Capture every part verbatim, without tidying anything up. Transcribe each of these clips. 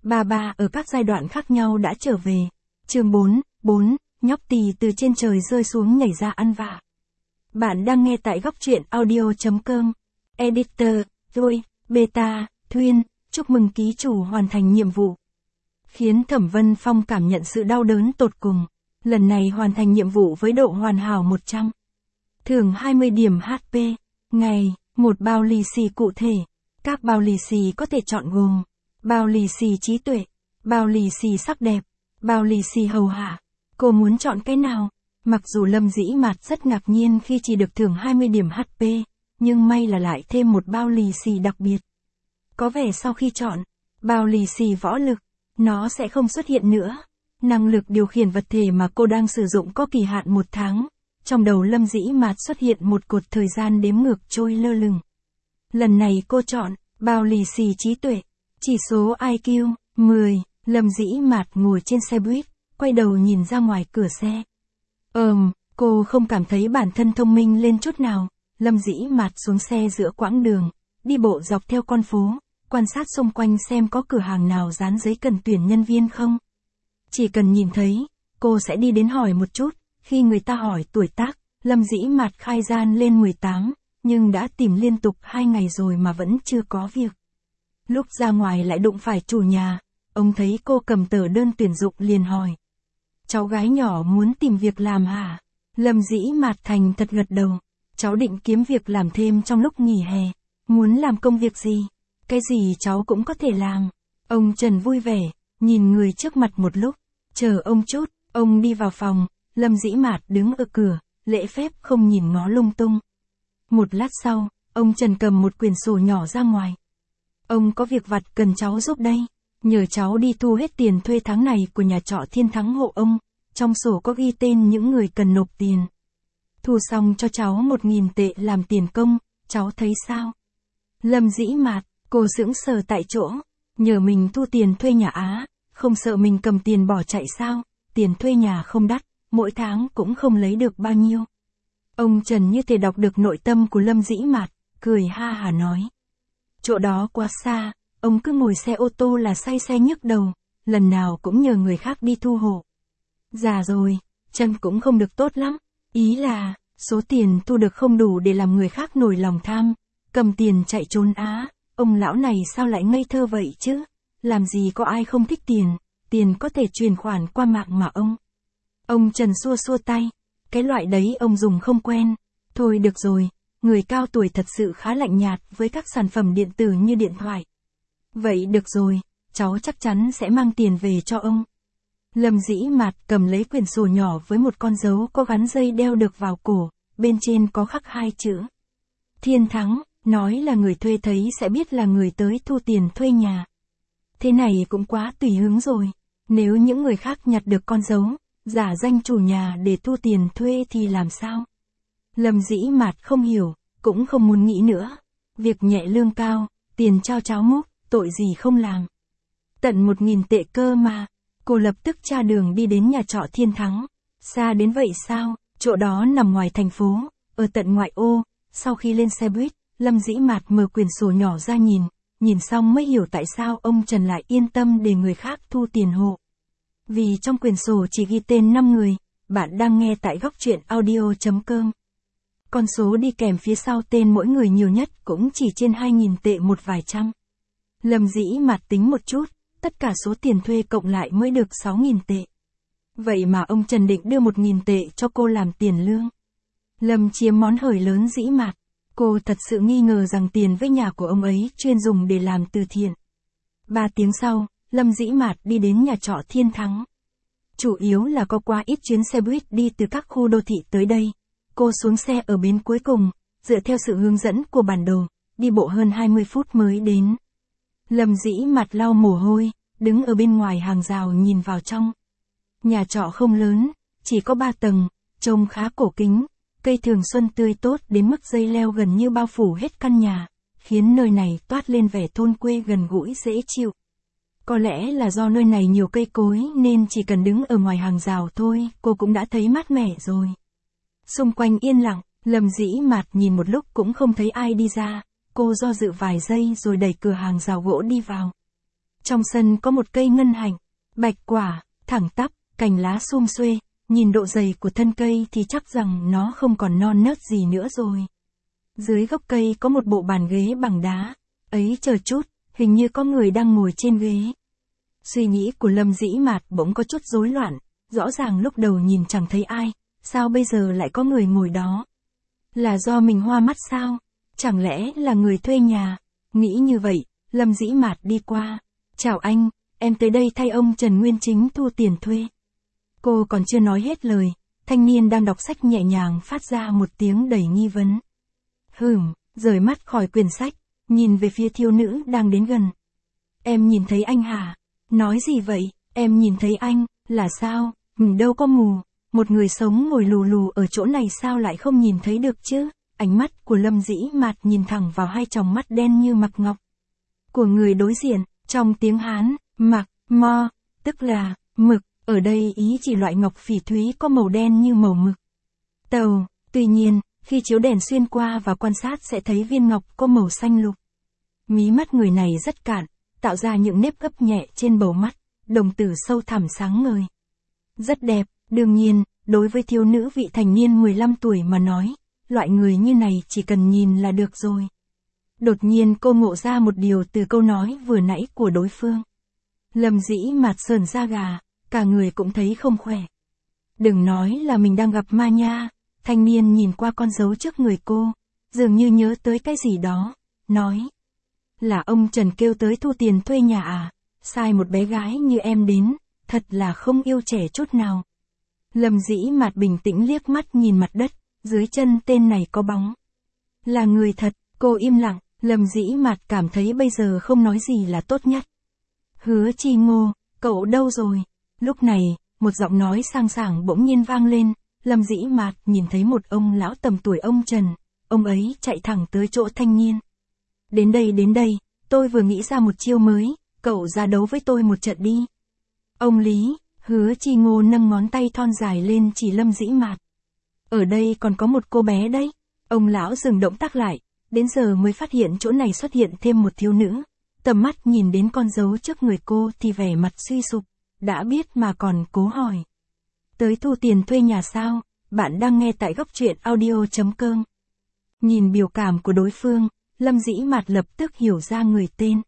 Bà bà ở các giai đoạn khác nhau đã trở về. Chương bốn, bốn, nhóc tỳ từ trên trời rơi xuống nhảy ra ăn vạ. Bạn đang nghe tại góc truyện audio chấm com. Editor, tôi, Beta, Thuyên, chúc mừng ký chủ hoàn thành nhiệm vụ. Khiến Thẩm Vân Phong cảm nhận sự đau đớn tột cùng. Lần này hoàn thành nhiệm vụ với độ hoàn hảo một trăm. Thưởng hai mươi điểm hát pê. Ngày, một bao lì xì cụ thể. Các bao lì xì có thể chọn gồm bao lì xì trí tuệ, bao lì xì sắc đẹp, bao lì xì hầu hạ. Cô muốn chọn cái nào? Mặc dù Lâm Dĩ Mạt rất ngạc nhiên khi chỉ được thưởng hai mươi điểm hát pê, nhưng may là lại thêm một bao lì xì đặc biệt. Có vẻ sau khi chọn bao lì xì võ lực, nó sẽ không xuất hiện nữa. Năng lực điều khiển vật thể mà cô đang sử dụng có kỳ hạn một tháng. Trong đầu Lâm Dĩ Mạt xuất hiện một cột thời gian đếm ngược trôi lơ lửng. Lần này cô chọn bao lì xì trí tuệ, chỉ số i kiu mười. Lâm Dĩ Mạt ngồi trên xe buýt, quay đầu nhìn ra ngoài cửa xe. Ờm, cô không cảm thấy bản thân thông minh lên chút nào. Lâm Dĩ Mạt xuống xe giữa quãng đường, đi bộ dọc theo con phố, quan sát xung quanh xem có cửa hàng nào dán giấy cần tuyển nhân viên không. Chỉ cần nhìn thấy, cô sẽ đi đến hỏi một chút. Khi người ta hỏi tuổi tác, Lâm Dĩ Mạt khai gian lên mười tám, nhưng đã tìm liên tục hai ngày rồi mà vẫn chưa có việc. Lúc ra ngoài lại đụng phải chủ nhà, ông thấy cô cầm tờ đơn tuyển dụng liền hỏi. Cháu gái nhỏ muốn tìm việc làm hả? Lâm Dĩ Mạt thành thật gật đầu. Cháu định kiếm việc làm thêm trong lúc nghỉ hè. Muốn làm công việc gì? Cái gì cháu cũng có thể làm. Ông Trần vui vẻ, nhìn người trước mặt một lúc. Chờ ông chút, ông đi vào phòng. Lâm Dĩ Mạt đứng ở cửa, lễ phép không nhìn ngó lung tung. Một lát sau, ông Trần cầm một quyển sổ nhỏ ra ngoài. Ông có việc vặt cần cháu giúp đây. Nhờ cháu đi thu hết tiền thuê tháng này của nhà trọ Thiên Thắng hộ ông. Trong sổ có ghi tên những người cần nộp tiền. Thu xong cho cháu một nghìn tệ làm tiền công, cháu thấy sao? Lâm Dĩ Mạt, cô sững sờ tại chỗ. Nhờ mình thu tiền thuê nhà á, không sợ mình cầm tiền bỏ chạy sao? Tiền thuê nhà không đắt, mỗi tháng cũng không lấy được bao nhiêu. Ông Trần như thể đọc được nội tâm của Lâm Dĩ Mạt, cười ha hả nói. Chỗ đó quá xa, ông cứ ngồi xe ô tô là say xe nhức đầu, lần nào cũng nhờ người khác đi thu hộ. Già rồi, chân cũng không được tốt lắm, ý là, số tiền thu được không đủ để làm người khác nổi lòng tham, cầm tiền chạy trốn á, ông lão này sao lại ngây thơ vậy chứ, làm gì có ai không thích tiền, tiền có thể chuyển khoản qua mạng mà ông. Ông Trần xua xua tay, cái loại đấy ông dùng không quen, thôi được rồi, người cao tuổi thật sự khá lạnh nhạt với các sản phẩm điện tử như điện thoại. Vậy được rồi, cháu chắc chắn sẽ mang tiền về cho ông. Lâm Dĩ Mạt cầm lấy quyển sổ nhỏ với một con dấu có gắn dây đeo được vào cổ, bên trên có khắc hai chữ. Thiên Thắng, nói là người thuê thấy sẽ biết là người tới thu tiền thuê nhà. Thế này cũng quá tùy hứng rồi, nếu những người khác nhặt được con dấu, giả danh chủ nhà để thu tiền thuê thì làm sao? Lâm Dĩ Mạt không hiểu, cũng không muốn nghĩ nữa. Việc nhẹ lương cao, tiền trao cháo múc, tội gì không làm. Tận một nghìn tệ cơ mà. Cô lập tức tra đường đi đến nhà trọ Thiên Thắng. Xa đến vậy sao? Chỗ đó nằm ngoài thành phố, ở tận ngoại ô. Sau khi lên xe buýt, Lâm Dĩ Mạt mở quyển sổ nhỏ ra nhìn. Nhìn xong mới hiểu tại sao ông Trần lại yên tâm để người khác thu tiền hộ. Vì trong quyển sổ chỉ ghi tên năm người. Bạn đang nghe tại góc truyện audio chấm com. Con số đi kèm phía sau tên mỗi người nhiều nhất cũng chỉ trên hai nghìn tệ một vài trăm. Lâm Dĩ Mạt tính một chút, tất cả số tiền thuê cộng lại mới được sáu nghìn tệ. Vậy mà ông Trần định đưa một nghìn tệ cho cô làm tiền lương. Lâm chiếm món hời lớn Dĩ Mạt. Cô thật sự nghi ngờ rằng tiền với nhà của ông ấy chuyên dùng để làm từ thiện. Ba tiếng sau, Lâm Dĩ Mạt đi đến nhà trọ Thiên Thắng. Chủ yếu là có quá ít chuyến xe buýt đi từ các khu đô thị tới đây. Cô xuống xe ở bến cuối cùng, dựa theo sự hướng dẫn của bản đồ, đi bộ hơn hai mươi phút mới đến. Lâm Dĩ Mạt lau mồ hôi, đứng ở bên ngoài hàng rào nhìn vào trong. Nhà trọ không lớn, chỉ có ba tầng, trông khá cổ kính, cây thường xuân tươi tốt đến mức dây leo gần như bao phủ hết căn nhà, khiến nơi này toát lên vẻ thôn quê gần gũi dễ chịu. Có lẽ là do nơi này nhiều cây cối nên chỉ cần đứng ở ngoài hàng rào thôi, cô cũng đã thấy mát mẻ rồi. Xung quanh yên lặng, Lâm Dĩ Mạt nhìn một lúc cũng không thấy ai đi ra, cô do dự vài giây rồi đẩy cửa hàng rào gỗ đi vào. Trong sân có một cây ngân hạnh, bạch quả, thẳng tắp, cành lá sum xuê, nhìn độ dày của thân cây thì chắc rằng nó không còn non nớt gì nữa rồi. Dưới gốc cây có một bộ bàn ghế bằng đá, ấy chờ chút, hình như có người đang ngồi trên ghế. Suy nghĩ của Lâm Dĩ Mạt bỗng có chút rối loạn, rõ ràng lúc đầu nhìn chẳng thấy ai, sao bây giờ lại có người ngồi đó? Là do mình hoa mắt sao? Chẳng lẽ là người thuê nhà? Nghĩ như vậy, Lâm Dĩ Mạt đi qua. Chào anh, em tới đây thay ông Trần Nguyên Chính thu tiền thuê. Cô còn chưa nói hết lời, thanh niên đang đọc sách nhẹ nhàng phát ra một tiếng đầy nghi vấn. Hửm, rời mắt khỏi quyển sách, nhìn về phía thiếu nữ đang đến gần. Em nhìn thấy anh hả? Nói gì vậy? Em nhìn thấy anh, là sao? Mình đâu có mù, một người sống ngồi lù lù ở chỗ này sao lại không nhìn thấy được chứ? Ánh mắt của Lâm Dĩ Mạt nhìn thẳng vào hai tròng mắt đen như mặc ngọc của người đối diện. Trong tiếng Hán, mặc, mo, tức là mực, ở đây ý chỉ loại ngọc phỉ thúy có màu đen như màu mực. Tàu, tuy nhiên, khi chiếu đèn xuyên qua và quan sát sẽ thấy viên ngọc có màu xanh lục. Mí mắt người này rất cạn, tạo ra những nếp gấp nhẹ trên bầu mắt, đồng tử sâu thẳm sáng ngời. Rất đẹp, đương nhiên, đối với thiếu nữ vị thành niên mười lăm tuổi mà nói, loại người như này chỉ cần nhìn là được rồi. Đột nhiên cô ngộ ra một điều từ câu nói vừa nãy của đối phương. Lâm Dĩ Mạt sờn da gà, cả người cũng thấy không khỏe. Đừng nói là mình đang gặp ma nha. Thanh niên nhìn qua con dấu trước người cô, dường như nhớ tới cái gì đó, nói. Là ông Trần kêu tới thu tiền thuê nhà à? Sai một bé gái như em đến, thật là không yêu trẻ chút nào. Lâm Dĩ Mạt bình tĩnh liếc mắt nhìn mặt đất, dưới chân tên này có bóng. Là người thật, cô im lặng, Lâm Dĩ Mạt cảm thấy bây giờ không nói gì là tốt nhất. Hứa Chi Ngô, cậu đâu rồi? Lúc này, một giọng nói sang sảng bỗng nhiên vang lên. Lâm Dĩ Mạt nhìn thấy một ông lão tầm tuổi ông Trần, ông ấy chạy thẳng tới chỗ thanh niên. Đến đây đến đây, tôi vừa nghĩ ra một chiêu mới, cậu ra đấu với tôi một trận đi. Ông Lý, Hứa Chi Ngô nâng ngón tay thon dài lên chỉ Lâm Dĩ Mạt. Ở đây còn có một cô bé đấy. Ông lão dừng động tác lại, đến giờ mới phát hiện chỗ này xuất hiện thêm một thiếu nữ. Tầm mắt nhìn đến con dấu trước người cô thì vẻ mặt suy sụp, đã biết mà còn cố hỏi. Tới thu tiền thuê nhà sao? Bạn đang nghe tại góc truyện audio chấm com. Nhìn biểu cảm của đối phương, Lâm Dĩ Mạt lập tức hiểu ra người tên.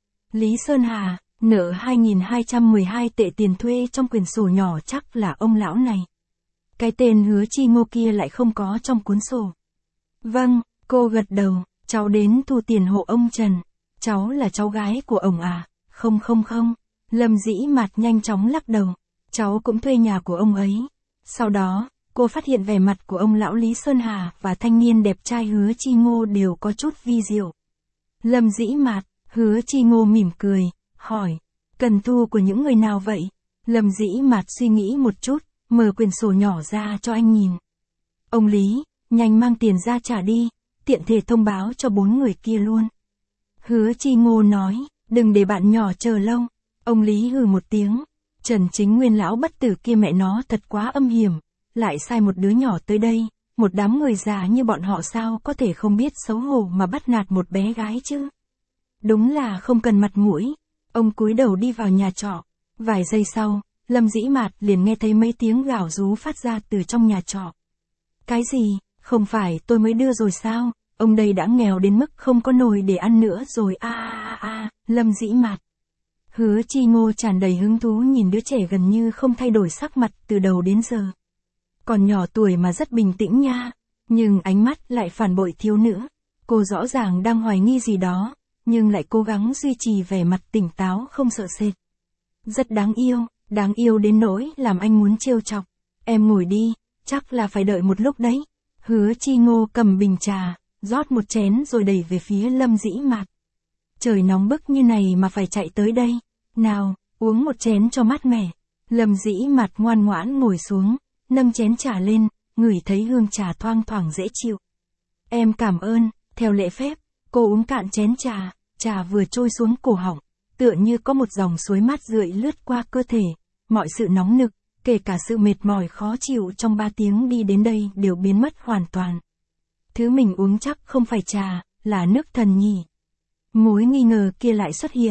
Lý Sơn Hà, nợ hai nghìn hai trăm mười hai tệ tiền thuê trong quyển sổ nhỏ chắc là ông lão này. Cái tên Hứa Chi Ngô kia lại không có trong cuốn sổ. Vâng, cô gật đầu, cháu đến thu tiền hộ ông Trần. Cháu là cháu gái của ông à? Không không không. Lâm Dĩ Mạt nhanh chóng lắc đầu. Cháu cũng thuê nhà của ông ấy. Sau đó, cô phát hiện vẻ mặt của ông lão Lý Sơn Hà và thanh niên đẹp trai Hứa Chi Ngô đều có chút vi diệu. Lâm Dĩ Mạt, Hứa Chi Ngô mỉm cười, hỏi, cần thu của những người nào vậy? Lâm Dĩ Mạt suy nghĩ một chút, mở quyển sổ nhỏ ra cho anh nhìn. Ông Lý, nhanh mang tiền ra trả đi, tiện thể thông báo cho bốn người kia luôn. Hứa Chi Ngô nói, đừng để bạn nhỏ chờ lâu. Ông Lý hừ một tiếng. Trần Chính Nguyên lão bất tử kia mẹ nó thật quá âm hiểm, lại sai một đứa nhỏ tới đây, một đám người già như bọn họ sao có thể không biết xấu hổ mà bắt nạt một bé gái chứ. Đúng là không cần mặt mũi. Ông cúi đầu đi vào nhà trọ. Vài giây sau, Lâm Dĩ Mạt liền nghe thấy mấy tiếng gào rú phát ra từ trong nhà trọ. Cái gì, không phải tôi mới đưa rồi sao? Ông đây đã nghèo đến mức không có nồi để ăn nữa rồi a a a. Lâm Dĩ Mạt. Hứa Chi Ngô tràn đầy hứng thú nhìn đứa trẻ gần như không thay đổi sắc mặt từ đầu đến giờ. Còn nhỏ tuổi mà rất bình tĩnh nha, nhưng ánh mắt lại phản bội thiếu nữ. Cô rõ ràng đang hoài nghi gì đó, nhưng lại cố gắng duy trì vẻ mặt tỉnh táo không sợ sệt. Rất đáng yêu, đáng yêu đến nỗi làm anh muốn trêu chọc. Em ngồi đi, chắc là phải đợi một lúc đấy. Hứa Chi Ngô cầm bình trà, rót một chén rồi đẩy về phía Lâm Dĩ Mạt. Trời nóng bức như này mà phải chạy tới đây. Nào, uống một chén cho mát mẻ. Lâm Dĩ Mạt ngoan ngoãn ngồi xuống, nâng chén trà lên, ngửi thấy hương trà thoang thoảng dễ chịu. Em cảm ơn. Theo lễ phép, cô uống cạn chén trà, trà vừa trôi xuống cổ họng, tựa như có một dòng suối mát rượi lướt qua cơ thể. Mọi sự nóng nực, kể cả sự mệt mỏi khó chịu trong ba tiếng đi đến đây đều biến mất hoàn toàn. Thứ mình uống chắc không phải trà, là nước thần nhỉ. Mối nghi ngờ kia lại xuất hiện.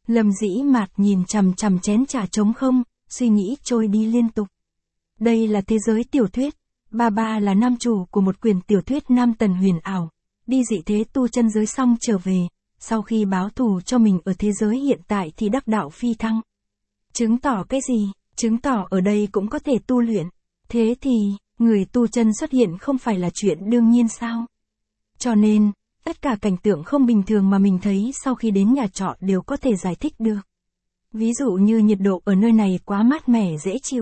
Lâm Dĩ Mạt nhìn chằm chằm chén trà trống không, suy nghĩ trôi đi liên tục. Đây là thế giới tiểu thuyết, ba ba là nam chủ của một quyển tiểu thuyết nam tần huyền ảo, đi dị thế tu chân giới xong trở về, sau khi báo thù cho mình ở thế giới hiện tại thì đắc đạo phi thăng. Chứng tỏ cái gì? Chứng tỏ ở đây cũng có thể tu luyện. Thế thì, người tu chân xuất hiện không phải là chuyện đương nhiên sao? Cho nên, tất cả cảnh tượng không bình thường mà mình thấy sau khi đến nhà trọ đều có thể giải thích được. Ví dụ như nhiệt độ ở nơi này quá mát mẻ dễ chịu.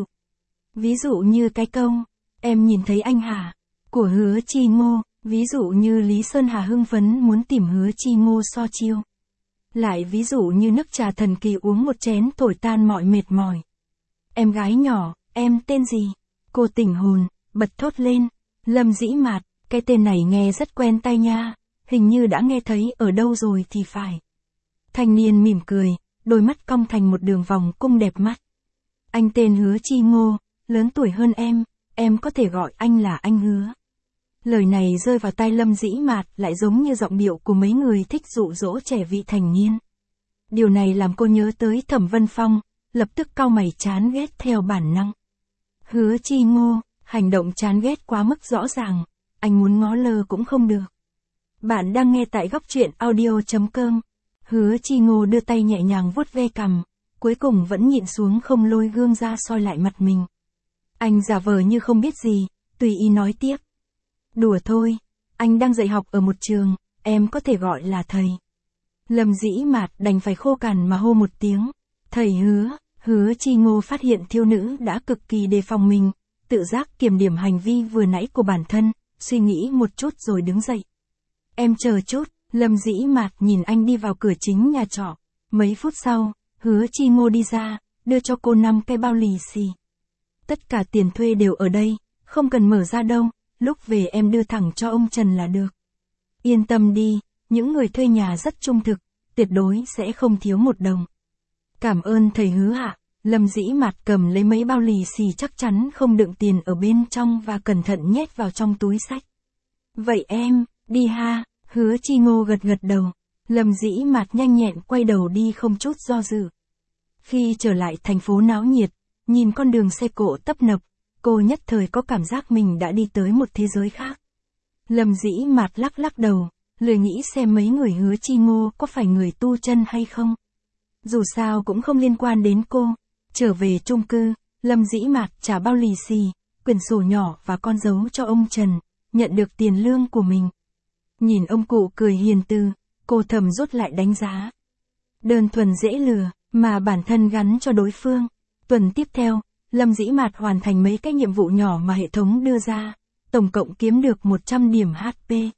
Ví dụ như cái câu, em nhìn thấy anh hả? Của Hứa Chi Ngô. Ví dụ như Lý Sơn Hà hưng phấn muốn tìm Hứa Chi Ngô so chiêu. Lại ví dụ như nước trà thần kỳ uống một chén thổi tan mọi mệt mỏi. Em gái nhỏ, em tên gì? Cô tỉnh hồn, bật thốt lên. Lâm Dĩ Mạt, cái tên này nghe rất quen tai nha, hình như đã nghe thấy ở đâu rồi thì phải. Thanh niên mỉm cười, đôi mắt cong thành một đường vòng cung đẹp mắt. Anh tên Hứa Chi Ngô, lớn tuổi hơn em, em có thể gọi anh là anh Hứa. Lời này rơi vào tai Lâm Dĩ Mạt lại giống như giọng điệu của mấy người thích dụ dỗ trẻ vị thành niên. Điều này làm cô nhớ tới Thẩm Vân Phong, lập tức cau mày chán ghét theo bản năng. Hứa Chi Ngô, hành động chán ghét quá mức rõ ràng, anh muốn ngó lơ cũng không được. Bạn đang nghe tại góc truyện audio chấm com. Hứa Chi Ngô đưa tay nhẹ nhàng vuốt ve cằm, cuối cùng vẫn nhịn xuống không lôi gương ra soi lại mặt mình. Anh giả vờ như không biết gì, tùy ý nói tiếp. Đùa thôi, anh đang dạy học ở một trường, em có thể gọi là thầy. Lâm Dĩ Mạt đành phải khô cằn mà hô một tiếng. Thầy Hứa. Hứa Chi Ngô phát hiện thiếu nữ đã cực kỳ đề phòng mình, tự giác kiểm điểm hành vi vừa nãy của bản thân, suy nghĩ một chút rồi đứng dậy. Em chờ chút. Lâm Dĩ Mạt nhìn anh đi vào cửa chính nhà trọ. Mấy phút sau, Hứa Chi Ngô đi ra, đưa cho cô năm cái bao lì xì. Tất cả tiền thuê đều ở đây, không cần mở ra đâu, lúc về em đưa thẳng cho ông Trần là được. Yên tâm đi, những người thuê nhà rất trung thực, tuyệt đối sẽ không thiếu một đồng. Cảm ơn thầy Hứa ạ. Lâm Dĩ Mạt cầm lấy mấy bao lì xì chắc chắn không đựng tiền ở bên trong và cẩn thận nhét vào trong túi xách. Vậy em, đi ha. Hứa Chi Ngô gật gật đầu. Lâm Dĩ Mạt nhanh nhẹn quay đầu đi không chút do dự. Khi trở lại thành phố náo nhiệt, nhìn con đường xe cộ tấp nập, cô nhất thời có cảm giác mình đã đi tới một thế giới khác. Lâm Dĩ Mạt lắc lắc đầu, lười nghĩ xem mấy người Hứa Chi Ngô có phải người tu chân hay không. Dù sao cũng không liên quan đến cô. Trở về chung cư, Lâm Dĩ Mạt trả bao lì xì, quyển sổ nhỏ và con dấu cho ông Trần, nhận được tiền lương của mình. Nhìn ông cụ cười hiền từ, cô thầm rút lại đánh giá. Đơn thuần dễ lừa, mà bản thân gắn cho đối phương. Tuần tiếp theo, Lâm Dĩ Mạt hoàn thành mấy cái nhiệm vụ nhỏ mà hệ thống đưa ra, tổng cộng kiếm được một trăm điểm hát pê.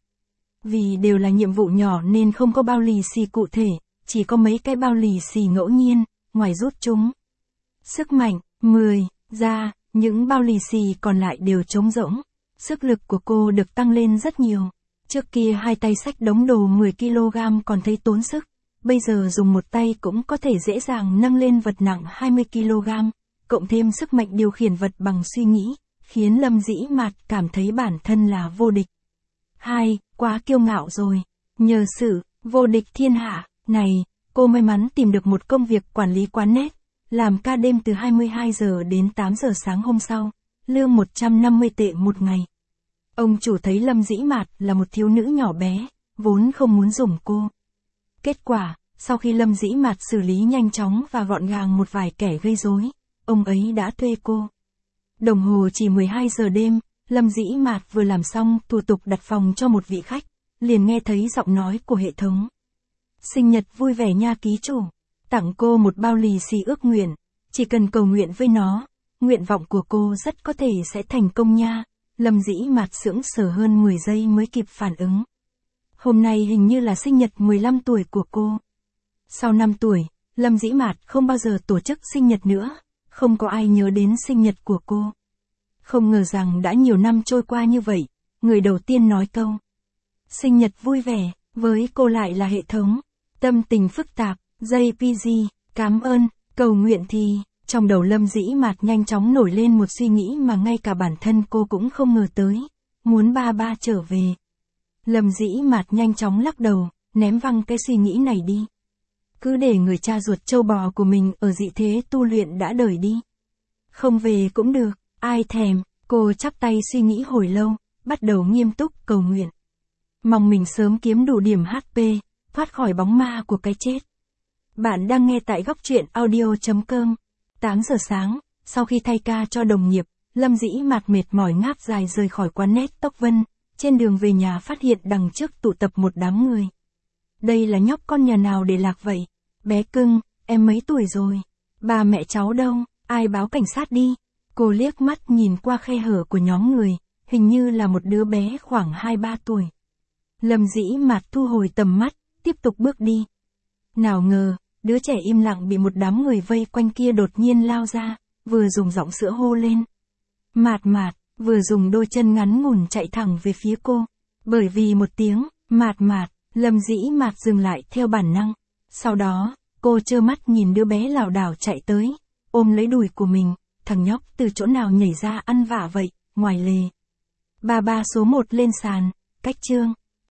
Vì đều là nhiệm vụ nhỏ nên không có bao lì xì cụ thể, chỉ có mấy cái bao lì xì ngẫu nhiên, ngoài rút chúng. Sức mạnh, mười, ra, những bao lì xì còn lại đều trống rỗng. Sức lực của cô được tăng lên rất nhiều. Trước kia hai tay xách đống đồ mười ki lô gam còn thấy tốn sức, bây giờ dùng một tay cũng có thể dễ dàng nâng lên vật nặng hai mươi ki lô gam, cộng thêm sức mạnh điều khiển vật bằng suy nghĩ, khiến Lâm Dĩ Mạt cảm thấy bản thân là vô địch. Hai, quá kiêu ngạo rồi. Nhờ sự vô địch thiên hạ này, cô may mắn tìm được một công việc quản lý quán net, làm ca đêm từ hai mươi hai giờ đến tám giờ sáng hôm sau, lương một trăm năm mươi tệ một ngày. Ông chủ thấy Lâm Dĩ Mạt là một thiếu nữ nhỏ bé, vốn không muốn dùng cô. Kết quả, sau khi Lâm Dĩ Mạt xử lý nhanh chóng và gọn gàng một vài kẻ gây rối, ông ấy đã thuê cô. Đồng hồ chỉ mười hai giờ đêm, Lâm Dĩ Mạt vừa làm xong thủ tục đặt phòng cho một vị khách, liền nghe thấy giọng nói của hệ thống. Sinh nhật vui vẻ nha ký chủ, tặng cô một bao lì xì ước nguyện, chỉ cần cầu nguyện với nó, nguyện vọng của cô rất có thể sẽ thành công nha. Lâm Dĩ Mạt sững sờ hơn mười giây mới kịp phản ứng. Hôm nay hình như là sinh nhật mười lăm tuổi của cô. Sau năm tuổi, Lâm Dĩ Mạt không bao giờ tổ chức sinh nhật nữa, không có ai nhớ đến sinh nhật của cô. Không ngờ rằng đã nhiều năm trôi qua như vậy, người đầu tiên nói câu sinh nhật vui vẻ, với cô lại là hệ thống. Tâm tình phức tạp, gi pê giê, cảm ơn, cầu nguyện thì... Trong đầu Lâm Dĩ Mạt nhanh chóng nổi lên một suy nghĩ mà ngay cả bản thân cô cũng không ngờ tới, muốn ba ba trở về. Lâm Dĩ Mạt nhanh chóng lắc đầu, ném văng cái suy nghĩ này đi. cứ để người cha ruột trâu bò của mình ở dị thế tu luyện đã đời đi. Không về cũng được, ai thèm, cô chắp tay suy nghĩ hồi lâu, bắt đầu nghiêm túc cầu nguyện. Mong mình sớm kiếm đủ điểm hát pê, thoát khỏi bóng ma của cái chết. Bạn đang nghe tại góc truyện audio.com. tám giờ sáng, sau khi thay ca cho đồng nghiệp, Lâm Dĩ Mạt mệt mỏi ngáp dài rời khỏi quán nét Tốc Vân, trên đường về nhà phát hiện đằng trước tụ tập một đám người. Đây là nhóc con nhà nào để lạc vậy? Bé cưng, em mấy tuổi rồi? Ba mẹ cháu đâu? Ai báo cảnh sát đi? Cô liếc mắt nhìn qua khe hở của nhóm người, hình như là một đứa bé khoảng hai ba tuổi. Lâm Dĩ Mạt thu hồi tầm mắt, tiếp tục bước đi. Nào ngờ, đứa trẻ im lặng bị một đám người vây quanh kia đột nhiên lao ra, vừa dùng giọng sữa hô lên. Mạt Mạt, vừa dùng đôi chân ngắn ngủn chạy thẳng về phía cô. Bởi vì một tiếng, Mạt Mạt, Lâm Dĩ Mạt dừng lại theo bản năng. Sau đó, cô trơ mắt nhìn đứa bé lảo đảo chạy tới, ôm lấy đùi của mình, thằng nhóc từ chỗ nào nhảy ra ăn vạ vậy, ngoài lề. Ba ba số một lên sàn, cách chương.